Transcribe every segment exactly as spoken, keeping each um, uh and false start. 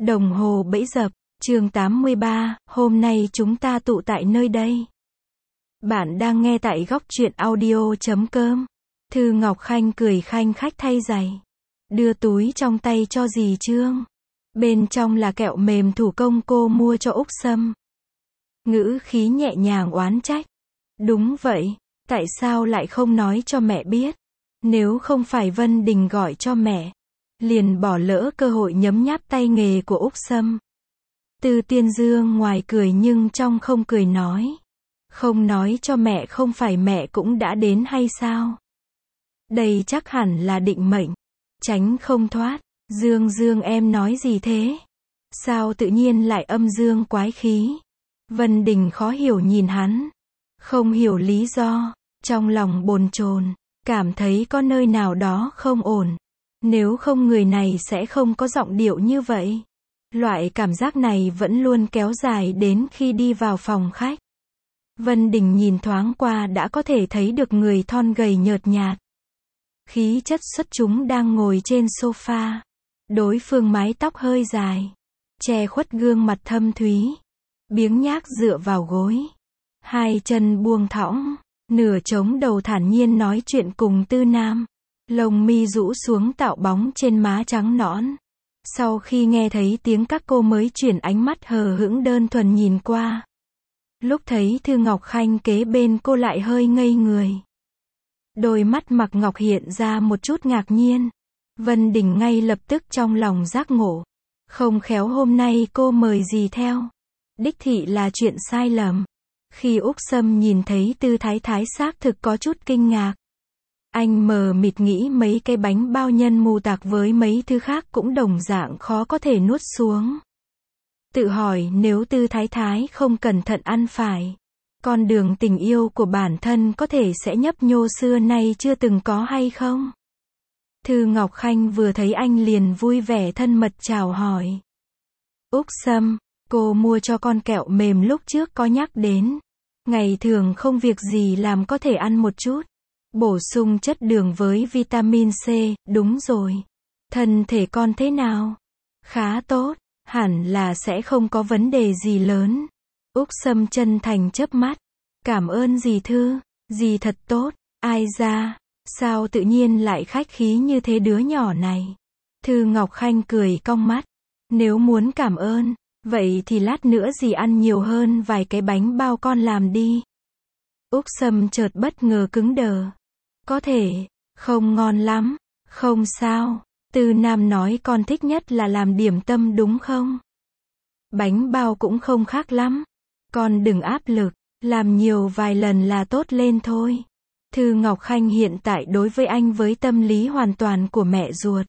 Đồng hồ bẫy dập, chương tám mươi ba, hôm nay chúng ta tụ tại nơi đây. Bạn đang nghe tại góc truyện audio chấm com. Thư Ngọc Khanh cười khanh khách thay giày. Đưa túi trong tay cho dì Trương. Bên trong là kẹo mềm thủ công cô mua cho Úc Sâm. Ngữ khí nhẹ nhàng oán trách. Đúng vậy, tại sao lại không nói cho mẹ biết? Nếu không phải Vân Đình gọi cho mẹ, liền bỏ lỡ cơ hội nhấm nháp tay nghề của Úc Sâm. Từ Tiên Dương ngoài cười nhưng trong không cười nói. Không nói cho mẹ không phải mẹ cũng đã đến hay sao? Đây chắc hẳn là định mệnh. Tránh không thoát. Dương Dương em nói gì thế? Sao tự nhiên lại âm dương quái khí? Vân Đình khó hiểu nhìn hắn. Không hiểu lý do. Trong lòng bồn chồn, cảm thấy có nơi nào đó không ổn. Nếu không người này sẽ không có giọng điệu như vậy. Loại cảm giác này vẫn luôn kéo dài đến khi đi vào phòng khách. Vân Đình nhìn thoáng qua đã có thể thấy được người thon gầy nhợt nhạt. Khí chất xuất chúng đang ngồi trên sofa. Đối phương mái tóc hơi dài, che khuất gương mặt thâm thúy. Biếng nhác dựa vào gối. Hai chân buông thõng, nửa chống đầu thản nhiên nói chuyện cùng Tư Nam. Lông mi rũ xuống tạo bóng trên má trắng nõn. Sau khi nghe thấy tiếng các cô mới chuyển ánh mắt hờ hững đơn thuần nhìn qua. Lúc thấy Thư Ngọc Khanh kế bên cô lại hơi ngây người. Đôi mắt Mạc Ngọc hiện ra một chút ngạc nhiên. Vân Đình ngay lập tức trong lòng giác ngộ. Không khéo hôm nay cô mời gì theo. Đích thị là chuyện sai lầm. Khi Úc Sâm nhìn thấy Tư Thái Thái xác thực có chút kinh ngạc. Anh mờ mịt nghĩ mấy cái bánh bao nhân mù tạc với mấy thứ khác cũng đồng dạng khó có thể nuốt xuống. Tự hỏi nếu Tư Thái Thái không cẩn thận ăn phải, con đường tình yêu của bản thân có thể sẽ nhấp nhô xưa nay chưa từng có hay không? Thư Ngọc Khanh vừa thấy anh liền vui vẻ thân mật chào hỏi. Úc Sâm, cô mua cho con kẹo mềm lúc trước có nhắc đến. Ngày thường không việc gì làm có thể ăn một chút. Bổ sung chất đường với vitamin C, đúng rồi. Thân thể con thế nào? Khá tốt, hẳn là sẽ không có vấn đề gì lớn. Úc Sâm chân thành chớp mắt. Cảm ơn dì Thư, dì thật tốt, ai ra, sao tự nhiên lại khách khí như thế đứa nhỏ này. Thư Ngọc Khanh cười cong mắt. Nếu muốn cảm ơn, vậy thì lát nữa dì ăn nhiều hơn vài cái bánh bao con làm đi. Úc Sâm chợt bất ngờ cứng đờ. Có thể, không ngon lắm, không sao. Tư Nam nói con thích nhất là làm điểm tâm đúng không? Bánh bao cũng không khác lắm. Con đừng áp lực, làm nhiều vài lần là tốt lên thôi. Thư Ngọc Khanh hiện tại đối với anh với tâm lý hoàn toàn của mẹ ruột.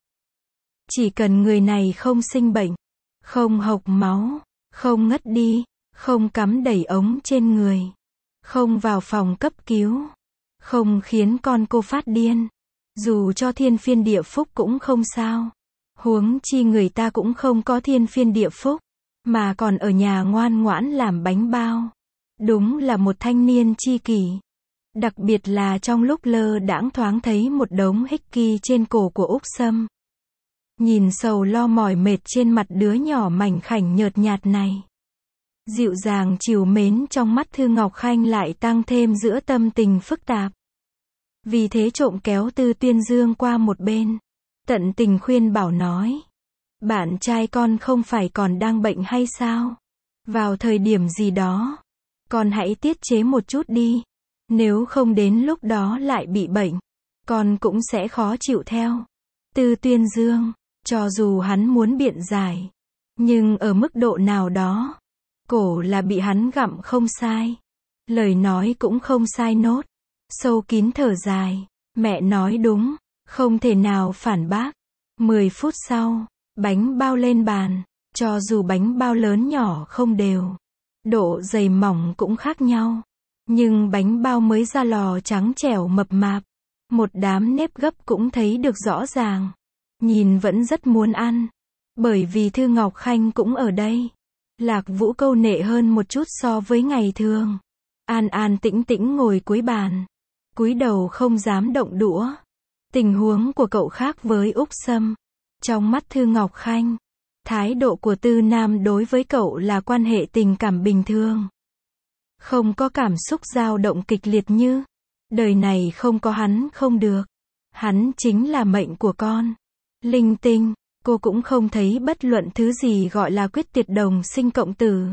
Chỉ cần người này không sinh bệnh, không hộc máu, không ngất đi, không cắm đẩy ống trên người, không vào phòng cấp cứu, không khiến con cô phát điên. Dù cho thiên phiên địa phúc cũng không sao. Huống chi người ta cũng không có thiên phiên địa phúc, mà còn ở nhà ngoan ngoãn làm bánh bao. Đúng là một thanh niên chi kỷ. Đặc biệt là trong lúc lơ đãng thoáng thấy một đống hickey trên cổ của Úc Sâm. Nhìn sầu lo mỏi mệt trên mặt đứa nhỏ mảnh khảnh nhợt nhạt này. Dịu dàng trìu mến trong mắt Thư Ngọc Khanh lại tăng thêm giữa tâm tình phức tạp. Vì thế trộm kéo Tư Tuyên Dương qua một bên. Tận tình khuyên bảo nói. Bạn trai con không phải còn đang bệnh hay sao? Vào thời điểm gì đó, con hãy tiết chế một chút đi. Nếu không đến lúc đó lại bị bệnh, con cũng sẽ khó chịu theo. Tư Tuyên Dương, cho dù hắn muốn biện giải, nhưng ở mức độ nào đó, cổ là bị hắn gặm không sai. Lời nói cũng không sai nốt. Sâu kín thở dài. Mẹ nói đúng, không thể nào phản bác. Mười phút sau, bánh bao lên bàn. Cho dù bánh bao lớn nhỏ không đều, độ dày mỏng cũng khác nhau. Nhưng bánh bao mới ra lò trắng trẻo mập mạp. Một đám nếp gấp cũng thấy được rõ ràng. Nhìn vẫn rất muốn ăn. Bởi vì Thư Ngọc Khanh cũng ở đây. Lạc Vũ câu nệ hơn một chút so với ngày thường. An an tĩnh tĩnh ngồi cuối bàn. Cúi đầu không dám động đũa. Tình huống của cậu khác với Úc Sâm. Trong mắt Thư Ngọc Khanh, Thái độ của Tư Nam đối với cậu là quan hệ tình cảm bình thường. Không có cảm xúc dao động kịch liệt như, đời này không có hắn không được. Hắn chính là mệnh của con. Linh tinh, cô cũng không thấy bất luận thứ gì gọi là quyết tuyệt đồng sinh cộng tử.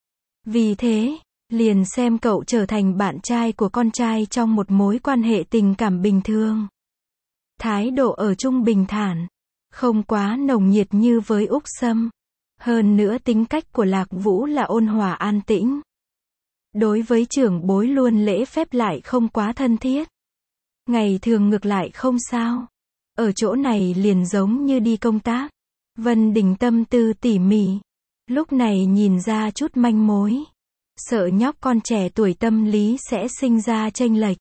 Vì thế, liền xem cậu trở thành bạn trai của con trai trong một mối quan hệ tình cảm bình thường. Thái độ ở chung bình thản, không quá nồng nhiệt như với Úc Sâm. Hơn nữa tính cách của Lạc Vũ là ôn hòa an tĩnh. Đối với trưởng bối luôn lễ phép lại không quá thân thiết. Ngày thường ngược lại không sao. Ở chỗ này liền giống như đi công tác. Vân Đình tâm tư tỉ mỉ. Lúc này nhìn ra chút manh mối. Sợ nhóc con trẻ tuổi tâm lý sẽ sinh ra chênh lệch.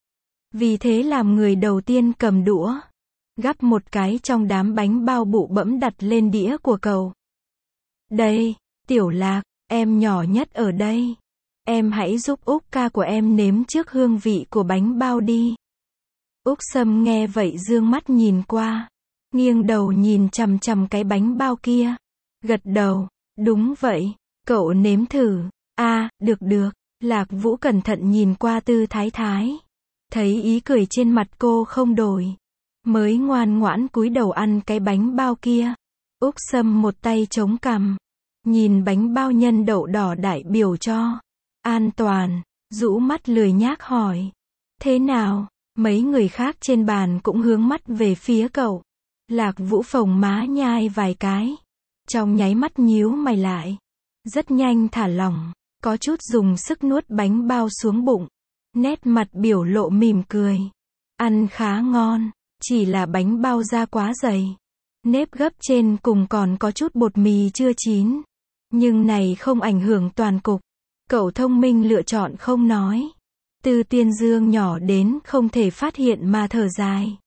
Vì thế làm người đầu tiên cầm đũa. Gắp một cái trong đám bánh bao bụ bẫm đặt lên đĩa của cậu. Đây, Tiểu Lạc, em nhỏ nhất ở đây. Em hãy giúp Úc ca của em nếm trước hương vị của bánh bao đi. Úc Sâm nghe vậy dương mắt nhìn qua. Nghiêng đầu nhìn chằm chằm cái bánh bao kia. Gật đầu, đúng vậy, cậu nếm thử. À, được được. Lạc Vũ cẩn thận nhìn qua Tư Thái Thái. Thấy ý cười trên mặt cô không đổi. Mới ngoan ngoãn cúi đầu ăn cái bánh bao kia. Úc Sâm một tay chống cằm. Nhìn bánh bao nhân đậu đỏ đại biểu cho an toàn, rũ mắt lười nhác hỏi. Thế nào? Mấy người khác trên bàn cũng hướng mắt về phía cậu. Lạc Vũ phồng má nhai vài cái. Trong nháy mắt nhíu mày lại. Rất nhanh thả lỏng. Có chút dùng sức nuốt bánh bao xuống bụng. Nét mặt biểu lộ mỉm cười. Ăn khá ngon. Chỉ là bánh bao da quá dày. Nếp gấp trên cùng còn có chút bột mì chưa chín. Nhưng này không ảnh hưởng toàn cục. Cậu thông minh lựa chọn không nói. Tư Tiên Dương nhỏ đến không thể phát hiện mà thở dài.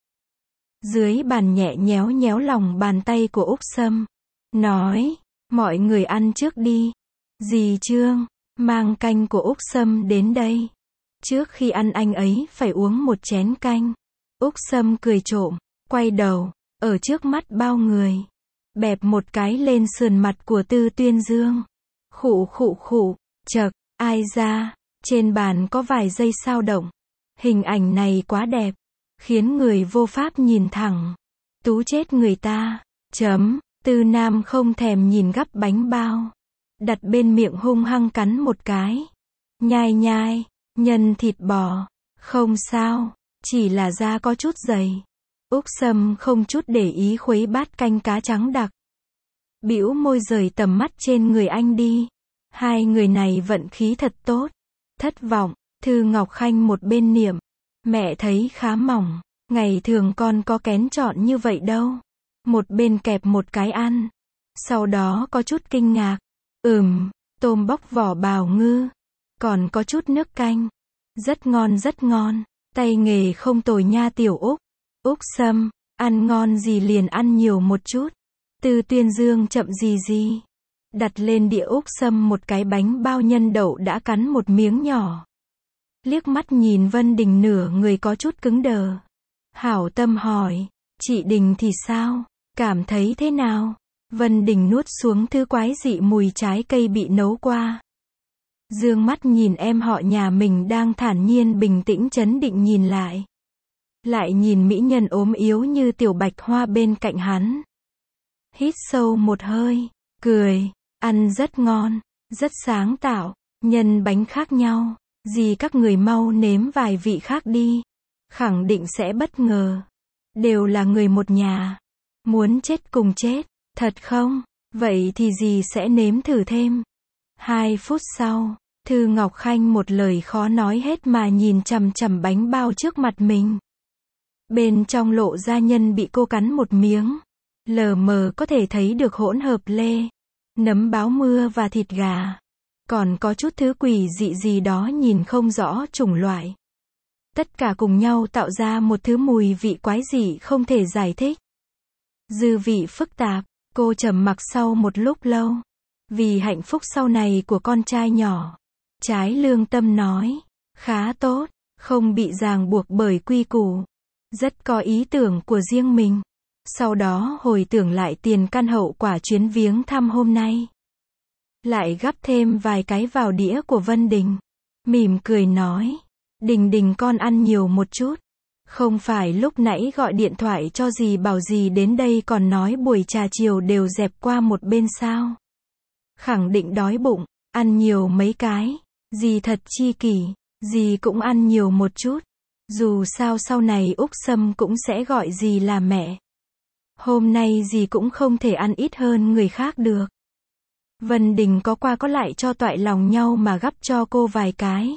Dưới bàn nhẹ nhéo nhéo lòng bàn tay của Úc Sâm. Nói, mọi người ăn trước đi. Dì Trương, mang canh của Úc Sâm đến đây. Trước khi ăn anh ấy phải uống một chén canh. Úc Sâm cười trộm, quay đầu, ở trước mắt bao người. Bẹp một cái lên sườn mặt của Tư Tuyên Dương. Khụ khụ khụ, chậc, ai ra, trên bàn có vài giây sao động. Hình ảnh này quá đẹp, khiến người vô pháp nhìn thẳng. Tú chết người ta, chấm, Tư Nam không thèm nhìn gắp bánh bao. Đặt bên miệng hung hăng cắn một cái. Nhai nhai, nhân thịt bò, không sao, chỉ là da có chút dày. Úc Sâm không chút để ý khuấy bát canh cá trắng đặc. Bĩu môi rời tầm mắt trên người anh đi. Hai người này vận khí thật tốt. Thất vọng, Thư Ngọc Khanh một bên niệm. Mẹ thấy khá mỏng, ngày thường con có kén chọn như vậy đâu. Một bên kẹp một cái ăn. Sau đó có chút kinh ngạc. Ừm, tôm bóc vỏ bào ngư. Còn có chút nước canh. Rất ngon rất ngon. Tay nghề không tồi nha Tiểu Úc. Úc Sâm, ăn ngon gì liền ăn nhiều một chút. Tư Tuyên Dương chậm gì gì. Đặt lên đĩa Úc Sâm một cái bánh bao nhân đậu đã cắn một miếng nhỏ. Liếc mắt nhìn Vân Đình nửa người có chút cứng đờ. Hảo tâm hỏi, chị Đình thì sao? Cảm thấy thế nào? Vân Đình nuốt xuống thứ quái dị mùi trái cây bị nấu qua. Dương mắt nhìn em họ nhà mình đang thản nhiên bình tĩnh trấn định nhìn lại. Lại nhìn mỹ nhân ốm yếu như Tiểu Bạch Hoa bên cạnh hắn. Hít sâu một hơi, cười, ăn rất ngon, rất sáng tạo, nhân bánh khác nhau, gì các người mau nếm vài vị khác đi, khẳng định sẽ bất ngờ, đều là người một nhà, muốn chết cùng chết, thật không, vậy thì gì sẽ nếm thử thêm. Hai phút sau, Thư Ngọc Khanh một lời khó nói hết mà nhìn chằm chằm bánh bao trước mặt mình. Bên trong lộ ra nhân bị cô cắn một miếng. Lờ mờ có thể thấy được hỗn hợp lê, nấm báo mưa và thịt gà. Còn có chút thứ quỷ dị gì đó nhìn không rõ chủng loại. Tất cả cùng nhau tạo ra một thứ mùi vị quái dị không thể giải thích. Dư vị phức tạp, cô trầm mặc sau một lúc lâu. Vì hạnh phúc sau này của con trai nhỏ. Trái lương tâm nói, khá tốt, không bị ràng buộc bởi quy củ. Rất có ý tưởng của riêng mình. Sau đó hồi tưởng lại tiền căn hậu quả chuyến viếng thăm hôm nay. Lại gắp thêm vài cái vào đĩa của Vân Đình. Mỉm cười nói. Đình Đình con ăn nhiều một chút. Không phải lúc nãy gọi điện thoại cho dì bảo dì đến đây còn nói buổi trà chiều đều dẹp qua một bên sao. Khẳng định đói bụng, ăn nhiều mấy cái. Dì thật chi kỷ, dì cũng ăn nhiều một chút. Dù sao sau này Úc Sâm cũng sẽ gọi dì là mẹ. Hôm nay dì cũng không thể ăn ít hơn người khác được. Vân Đình có qua có lại cho toại lòng nhau mà gắp cho cô vài cái.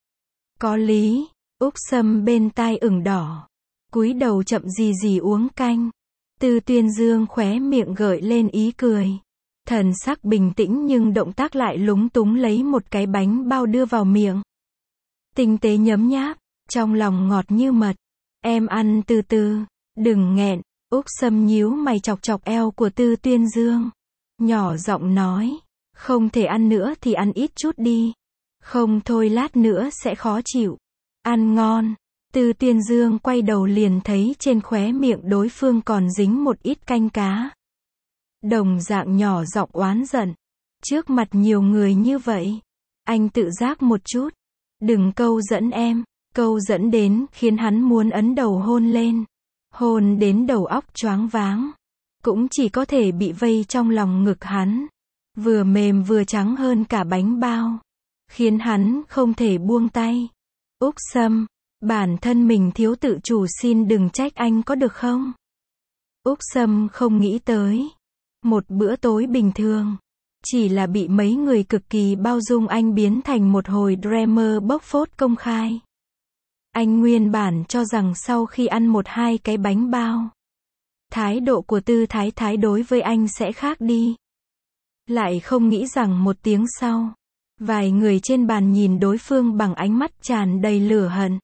Có lý, Úc Sâm bên tai ửng đỏ. Cúi đầu chậm gì gì uống canh. Tư Tuyên Dương khóe miệng gợi lên ý cười. Thần sắc bình tĩnh nhưng động tác lại lúng túng lấy một cái bánh bao đưa vào miệng. Tinh tế nhấm nháp, trong lòng ngọt như mật. Em ăn từ từ, đừng nghẹn. Úc Sâm nhíu mày chọc chọc eo của Tư Tuyên Dương. Nhỏ giọng nói, không thể ăn nữa thì ăn ít chút đi. Không thôi lát nữa sẽ khó chịu. Ăn ngon. Tư Tuyên Dương quay đầu liền thấy trên khóe miệng đối phương còn dính một ít canh cá. Đồng dạng nhỏ giọng oán giận. Trước mặt nhiều người như vậy, anh tự giác một chút. Đừng câu dẫn em. Câu dẫn đến khiến hắn muốn ấn đầu hôn lên. Hôn đến đầu óc choáng váng. Cũng chỉ có thể bị vây trong lòng ngực hắn. Vừa mềm vừa trắng hơn cả bánh bao. Khiến hắn không thể buông tay. Úc Sâm, bản thân mình thiếu tự chủ xin đừng trách anh có được không? Úc Sâm không nghĩ tới. Một bữa tối bình thường. Chỉ là bị mấy người cực kỳ bao dung anh biến thành một hồi drama bóc phốt công khai. Anh nguyên bản cho rằng sau khi ăn một hai cái bánh bao, thái độ của Tư Thái Thái đối với anh sẽ khác đi. Lại không nghĩ rằng một tiếng sau, vài người trên bàn nhìn đối phương bằng ánh mắt tràn đầy lửa hận.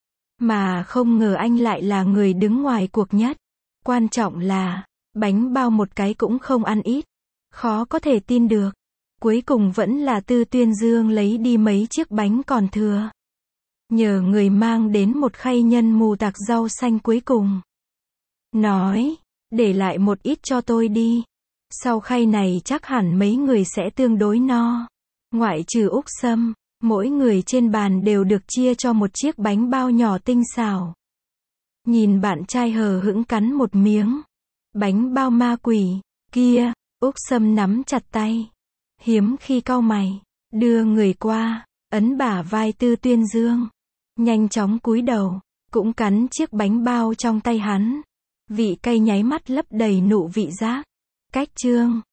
Mà không ngờ anh lại là người đứng ngoài cuộc nhất. Quan trọng là, bánh bao một cái cũng không ăn ít. Khó có thể tin được. Cuối cùng vẫn là Tư Tuyên Dương lấy đi mấy chiếc bánh còn thừa. Nhờ người mang đến một khay nhân mù tạc rau xanh cuối cùng. Nói, để lại một ít cho tôi đi. Sau khay này chắc hẳn mấy người sẽ tương đối no. Ngoại trừ Úc Sâm, mỗi người trên bàn đều được chia cho một chiếc bánh bao nhỏ tinh xảo. Nhìn bạn trai hờ hững cắn một miếng. Bánh bao ma quỷ, kia, Úc Sâm nắm chặt tay. Hiếm khi cau mày, đưa người qua, ấn bả vai Tư Tuyên Dương. Nhanh chóng cúi đầu, cũng cắn chiếc bánh bao trong tay hắn. Vị cay nháy mắt lấp đầy nụ vị giác. Cách chương